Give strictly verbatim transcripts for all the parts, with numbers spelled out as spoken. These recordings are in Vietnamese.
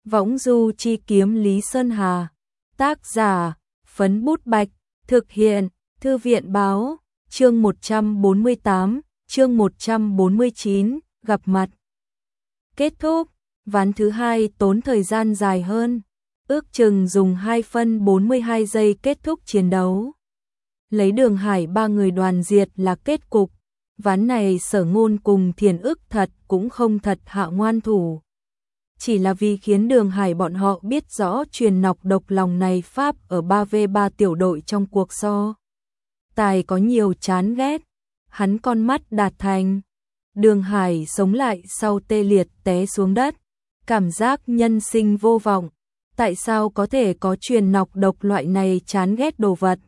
Võng du chi kiếm Lý Sơn Hà. Tác giả, Phấn Bút Bạch. Thực hiện, Thư viện báo. Chương một trăm bốn mươi tám, chương một trăm bốn mươi chín, gặp mặt. Kết thúc, ván thứ hai tốn thời gian dài hơn. Ước chừng dùng hai phân bốn mươi hai giây kết thúc chiến đấu. Lấy Đường Hải ba người đoàn diệt là kết cục. Ván này Sở Ngôn cùng Thiền Ức thật cũng không thật hạ ngoan thủ. Chỉ là vì khiến Đường Hải bọn họ biết rõ truyền nọc độc lòng này Pháp ở ba vê ba tiểu đội trong cuộc so tài có nhiều chán ghét. Hắn con mắt đạt thành. Đường Hải sống lại sau tê liệt té xuống đất. Cảm giác nhân sinh vô vọng. Tại sao có thể có truyền nọc độc loại này chán ghét đồ vật?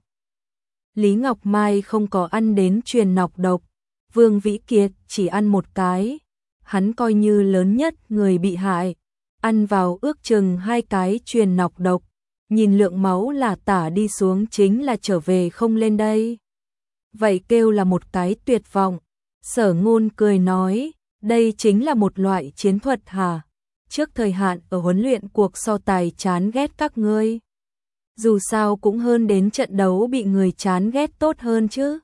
Lý Ngọc Mai không có ăn đến truyền nọc độc. Vương Vĩ Kiệt chỉ ăn một cái. Hắn coi như lớn nhất người bị hại. Ăn vào ước chừng hai cái truyền nọc độc. Nhìn lượng máu là tả đi xuống chính là trở về không lên đây. Vậy kêu là một cái tuyệt vọng. Sở Ngôn cười nói, đây chính là một loại chiến thuật hả? Trước thời hạn ở huấn luyện cuộc so tài chán ghét các ngươi. Dù sao cũng hơn đến trận đấu bị người chán ghét tốt hơn chứ.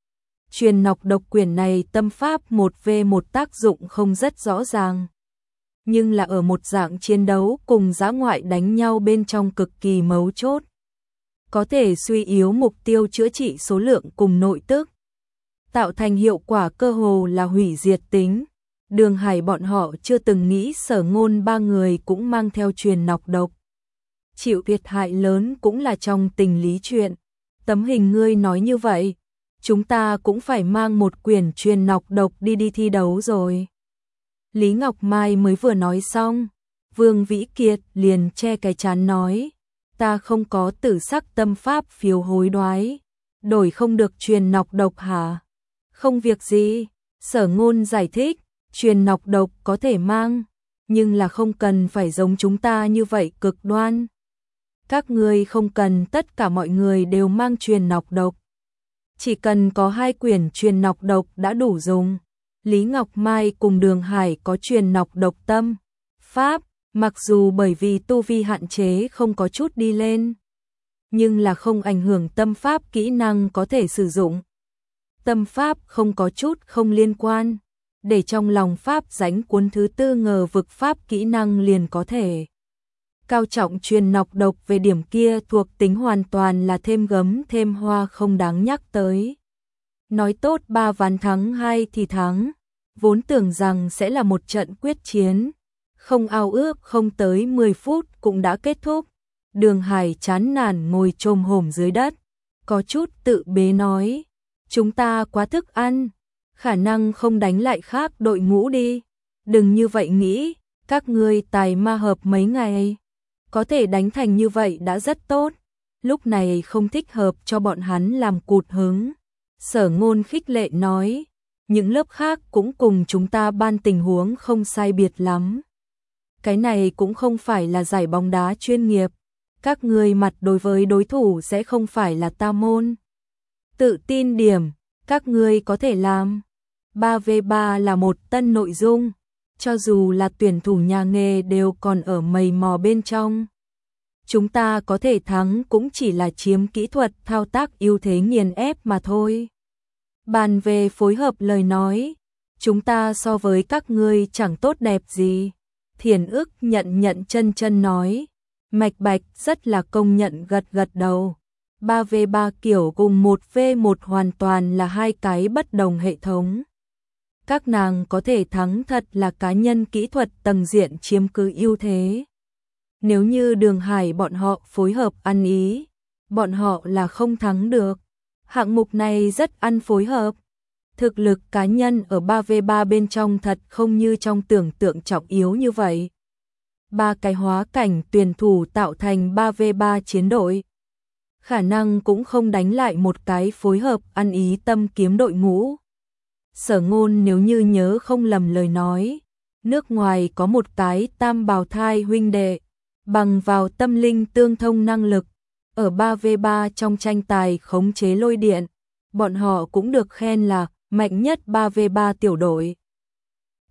Truyền nọc độc quyển này tâm pháp một vê một tác dụng không rất rõ ràng. Nhưng là ở một dạng chiến đấu cùng dã ngoại đánh nhau bên trong cực kỳ mấu chốt. Có thể suy yếu mục tiêu chữa trị số lượng cùng nội tức. Tạo thành hiệu quả cơ hồ là hủy diệt tính. Đường Hải bọn họ chưa từng nghĩ Sở Ngôn ba người cũng mang theo truyền nọc độc. Chịu thiệt hại lớn cũng là trong tình lý chuyện. Tấm hình ngươi nói như vậy, chúng ta cũng phải mang một quyển truyền nọc độc đi đi thi đấu rồi. Lý Ngọc Mai mới vừa nói xong, Vương Vĩ Kiệt liền che cái trán nói, ta không có tử sắc tâm pháp phiếu hối đoái, đổi không được truyền nọc độc hả? Không việc gì, Sở Ngôn giải thích, truyền nọc độc có thể mang, nhưng là không cần phải giống chúng ta như vậy cực đoan. Các ngươi không cần tất cả mọi người đều mang truyền nọc độc. Chỉ cần có hai quyển truyền nọc độc đã đủ dùng. Lý Ngọc Mai cùng Đường Hải có truyền nọc độc tâm pháp, mặc dù bởi vì tu vi hạn chế không có chút đi lên, nhưng là không ảnh hưởng tâm pháp kỹ năng có thể sử dụng. Tâm pháp không có chút không liên quan, để trong lòng pháp rãnh cuốn thứ tư ngờ vực pháp kỹ năng liền có thể. Cao trọng truyền nọc độc về điểm kia thuộc tính hoàn toàn là thêm gấm thêm hoa không đáng nhắc tới. Nói tốt ba ván thắng hai thì thắng, vốn tưởng rằng sẽ là một trận quyết chiến, không ao ước không tới mười phút cũng đã kết thúc. Đường Hải chán nản ngồi chồm hổm dưới đất, có chút tự bế nói, chúng ta quá thức ăn, khả năng không đánh lại khác đội ngũ đi. Đừng như vậy nghĩ, các ngươi tài ma hợp mấy ngày, có thể đánh thành như vậy đã rất tốt, lúc này không thích hợp cho bọn hắn làm cụt hứng. Sở Ngôn khích lệ nói, những lớp khác cũng cùng chúng ta ban tình huống không sai biệt lắm. Cái này cũng không phải là giải bóng đá chuyên nghiệp, các ngươi mặt đối với đối thủ sẽ không phải là ta môn. Tự tin điểm, các ngươi có thể làm. ba vê ba là một tân nội dung, cho dù là tuyển thủ nhà nghề đều còn ở mầy mò bên trong. Chúng ta có thể thắng cũng chỉ là chiếm kỹ thuật thao tác ưu thế nghiền ép mà thôi. Bàn về phối hợp lời nói, chúng ta so với các ngươi chẳng tốt đẹp gì. Thiền Ức nhận nhận chân chân nói, Mạch Bạch rất là công nhận gật gật đầu. ba vê ba kiểu cùng một vê một hoàn toàn là hai cái bất đồng hệ thống. Các nàng có thể thắng thật là cá nhân kỹ thuật tầng diện chiếm cứ ưu thế. Nếu như Đường Hải bọn họ phối hợp ăn ý, bọn họ là không thắng được. Hạng mục này rất ăn phối hợp. Thực lực cá nhân ở ba vê ba bên trong thật không như trong tưởng tượng trọng yếu như vậy. Ba cái hóa cảnh tuyển thủ tạo thành ba vê ba chiến đội. Khả năng cũng không đánh lại một cái phối hợp ăn ý tâm kiếm đội ngũ. Sở Ngôn nếu như nhớ không lầm lời nói, nước ngoài có một cái tam bào thai huynh đệ, bằng vào tâm linh tương thông năng lực, ở ba vê ba trong tranh tài khống chế lôi điện, bọn họ cũng được khen là mạnh nhất ba vê ba tiểu đội.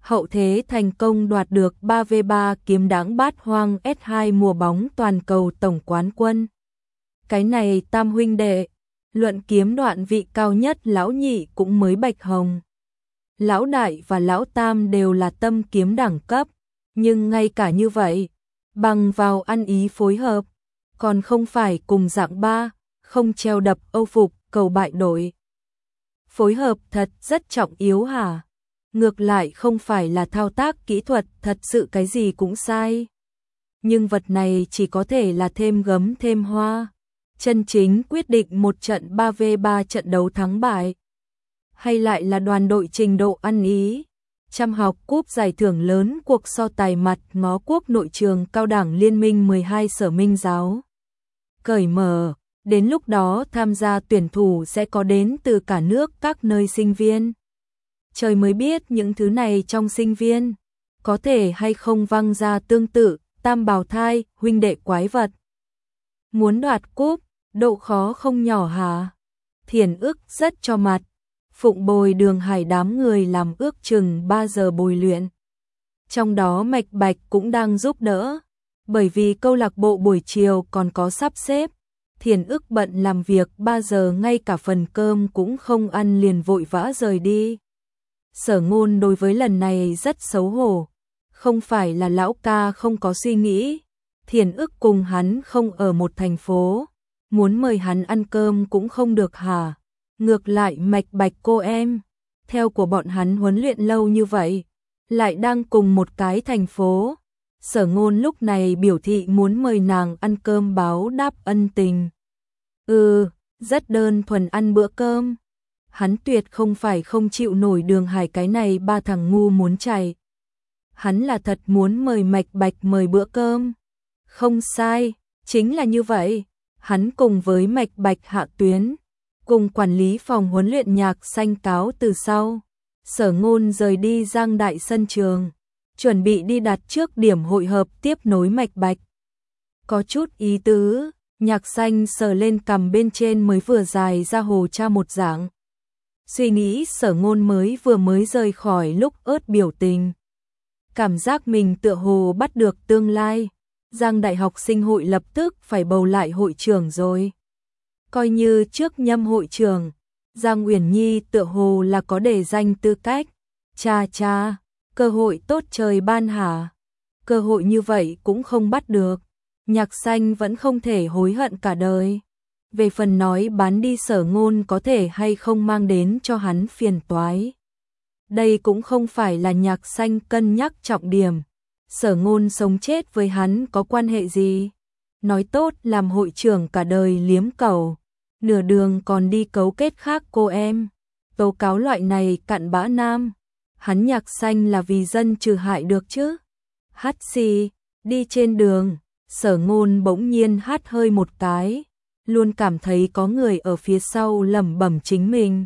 hậu thế thành công đoạt được ba vs ba kiếm đãng bát hoang S hai mùa bóng toàn cầu tổng quán quân. Cái này tam huynh đệ, luận kiếm đoạn vị cao nhất lão nhị cũng mới bạch hồng. Lão đại và lão tam đều là tâm kiếm đẳng cấp, nhưng ngay cả như vậy, bằng vào ăn ý phối hợp, còn không phải cùng dạng ba, không treo đập âu phục, cầu bại đội. Phối hợp thật rất trọng yếu hả? Ngược lại không phải là thao tác kỹ thuật, thật sự cái gì cũng sai. Nhưng vật này chỉ có thể là thêm gấm thêm hoa. Chân chính quyết định một trận ba vs ba trận đấu thắng bại. Hay lại là đoàn đội trình độ ăn ý. Trăm học cúp giải thưởng lớn cuộc so tài mặt ngó quốc nội trường cao đẳng liên minh mười hai sở minh giáo. Cởi mở, đến lúc đó tham gia tuyển thủ sẽ có đến từ cả nước các nơi sinh viên. Trời mới biết những thứ này trong sinh viên, có thể hay không văng ra tương tự, tam bào thai, huynh đệ quái vật. Muốn đoạt cúp, độ khó không nhỏ hả? Thiền ức rất cho mặt. Phụng Bồi Đường Hải đám người làm ước chừng ba giờ bồi luyện. Trong đó Mạch Bạch cũng đang giúp đỡ, bởi vì câu lạc bộ buổi chiều còn có sắp xếp. Thiền ức bận làm việc ba giờ ngay cả phần cơm cũng không ăn liền vội vã rời đi. Sở Ngôn đối với lần này rất xấu hổ, không phải là lão ca không có suy nghĩ, Thiền ức cùng hắn không ở một thành phố, muốn mời hắn ăn cơm cũng không được hả? Ngược lại Mạch Bạch cô em, theo của bọn hắn huấn luyện lâu như vậy, lại đang cùng một cái thành phố. Sở Ngôn lúc này biểu thị muốn mời nàng ăn cơm báo đáp ân tình. Ừ, rất đơn thuần ăn bữa cơm. Hắn tuyệt không phải không chịu nổi Đường Hải cái này ba thằng ngu muốn chạy. Hắn là thật muốn mời Mạch Bạch mời bữa cơm. Không sai, chính là như vậy. Hắn cùng với Mạch Bạch hạ tuyến, cùng quản lý phòng huấn luyện Nhạc Xanh cáo từ sau. Sở Ngôn rời đi Giang Đại sân trường, chuẩn bị đi đặt trước điểm hội hợp tiếp nối Mạch Bạch. Có chút ý tứ, Nhạc Xanh sờ lên cằm bên trên mới vừa dài ra hồ cha một dạng. Suy nghĩ Sở Ngôn mới vừa mới rời khỏi lúc ớt biểu tình. Cảm giác mình tựa hồ bắt được tương lai. Giang Đại học sinh hội lập tức phải bầu lại hội trưởng rồi. Coi như trước nhâm hội trưởng, Giang Uyển Nhi tựa hồ là có để danh tư cách. Cha cha, cơ hội tốt trời ban hả? Cơ hội như vậy cũng không bắt được. Nhạc Xanh vẫn không thể hối hận cả đời. Về phần nói bán đi Sở Ngôn có thể hay không mang đến cho hắn phiền toái. Đây cũng không phải là Nhạc Xanh cân nhắc trọng điểm. Sở Ngôn sống chết với hắn có quan hệ gì? Nói tốt làm hội trưởng cả đời liếm cẩu, nửa đường còn đi cấu kết khác cô em. Tố cáo loại này cặn bã nam. Hắn Nhạc Xanh là vì dân trừ hại được chứ? Hát xì, đi trên đường, Sở Ngôn bỗng nhiên hát hơi một cái, luôn cảm thấy có người ở phía sau lẩm bẩm chính mình.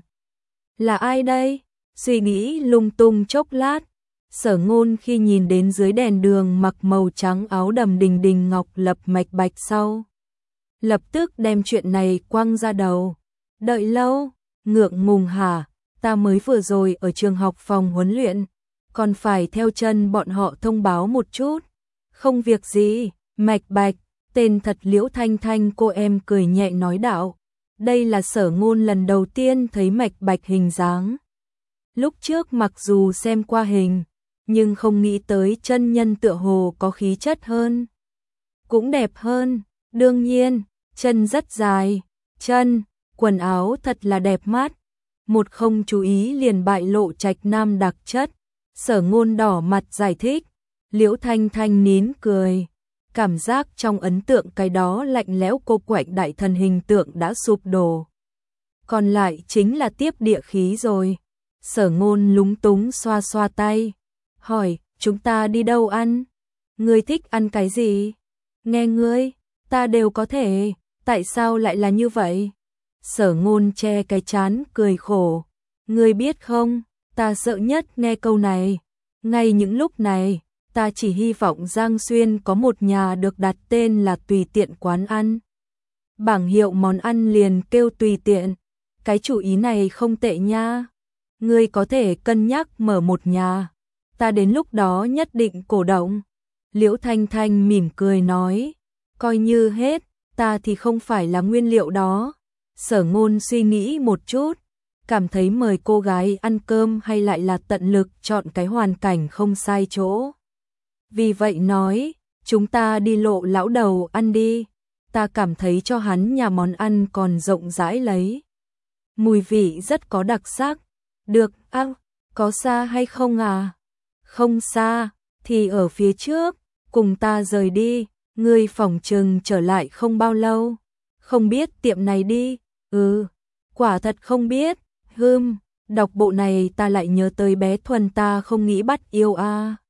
Là ai đây? Suy nghĩ lung tung chốc lát, Sở Ngôn khi nhìn đến dưới đèn đường mặc màu trắng áo đầm đình đình ngọc lập Mạch Bạch sau, lập tức đem chuyện này quăng ra đầu. Đợi lâu, ngượng ngùng hả? Ta mới vừa rồi ở trường học phòng huấn luyện, còn phải theo chân bọn họ thông báo một chút. Không việc gì, Mạch Bạch, tên thật Liễu Thanh Thanh cô em cười nhẹ nói đạo. Đây là Sở Ngôn lần đầu tiên thấy Mạch Bạch hình dáng. Lúc trước mặc dù xem qua hình, nhưng không nghĩ tới chân nhân tựa hồ có khí chất hơn. Cũng đẹp hơn, đương nhiên, chân rất dài, chân, quần áo thật là đẹp mắt. Một không chú ý liền bại lộ trạch nam đặc chất. Sở Ngôn đỏ mặt giải thích, Liễu Thanh Thanh nín cười. Cảm giác trong ấn tượng cái đó lạnh lẽo cô quạnh đại thần hình tượng đã sụp đổ. Còn lại chính là tiếp địa khí rồi. Sở Ngôn lúng túng xoa xoa tay, hỏi, chúng ta đi đâu ăn? Ngươi thích ăn cái gì? Nghe ngươi, ta đều có thể, tại sao lại là như vậy? Sở Ngôn che cái trán cười khổ, ngươi biết không, ta sợ nhất nghe câu này. Ngay những lúc này, ta chỉ hy vọng Giang Xuyên có một nhà được đặt tên là Tùy Tiện quán ăn. Bảng hiệu món ăn liền kêu Tùy Tiện. Cái chủ ý này không tệ nha. Ngươi có thể cân nhắc mở một nhà. ta đến lúc đó nhất định cổ động. Liễu Thanh Thanh mỉm cười nói, coi như hết, ta thì không phải là nguyên liệu đó. Sở Ngôn suy nghĩ một chút, cảm thấy mời cô gái ăn cơm hay lại là tận lực chọn cái hoàn cảnh không sai chỗ. Vì vậy nói, chúng ta đi Lộ lão đầu ăn đi, ta cảm thấy cho hắn nhà món ăn còn rộng rãi lấy. Mùi vị rất có đặc sắc. Được, ác, có xa hay không à? Không xa, thì ở phía trước, cùng ta rời đi, ngươi phỏng chừng trở lại không bao lâu. Không biết tiệm này đi, ừ, quả thật không biết, hưm, đọc bộ này ta lại nhớ tới bé Thuần ta không nghĩ bắt yêu a. À.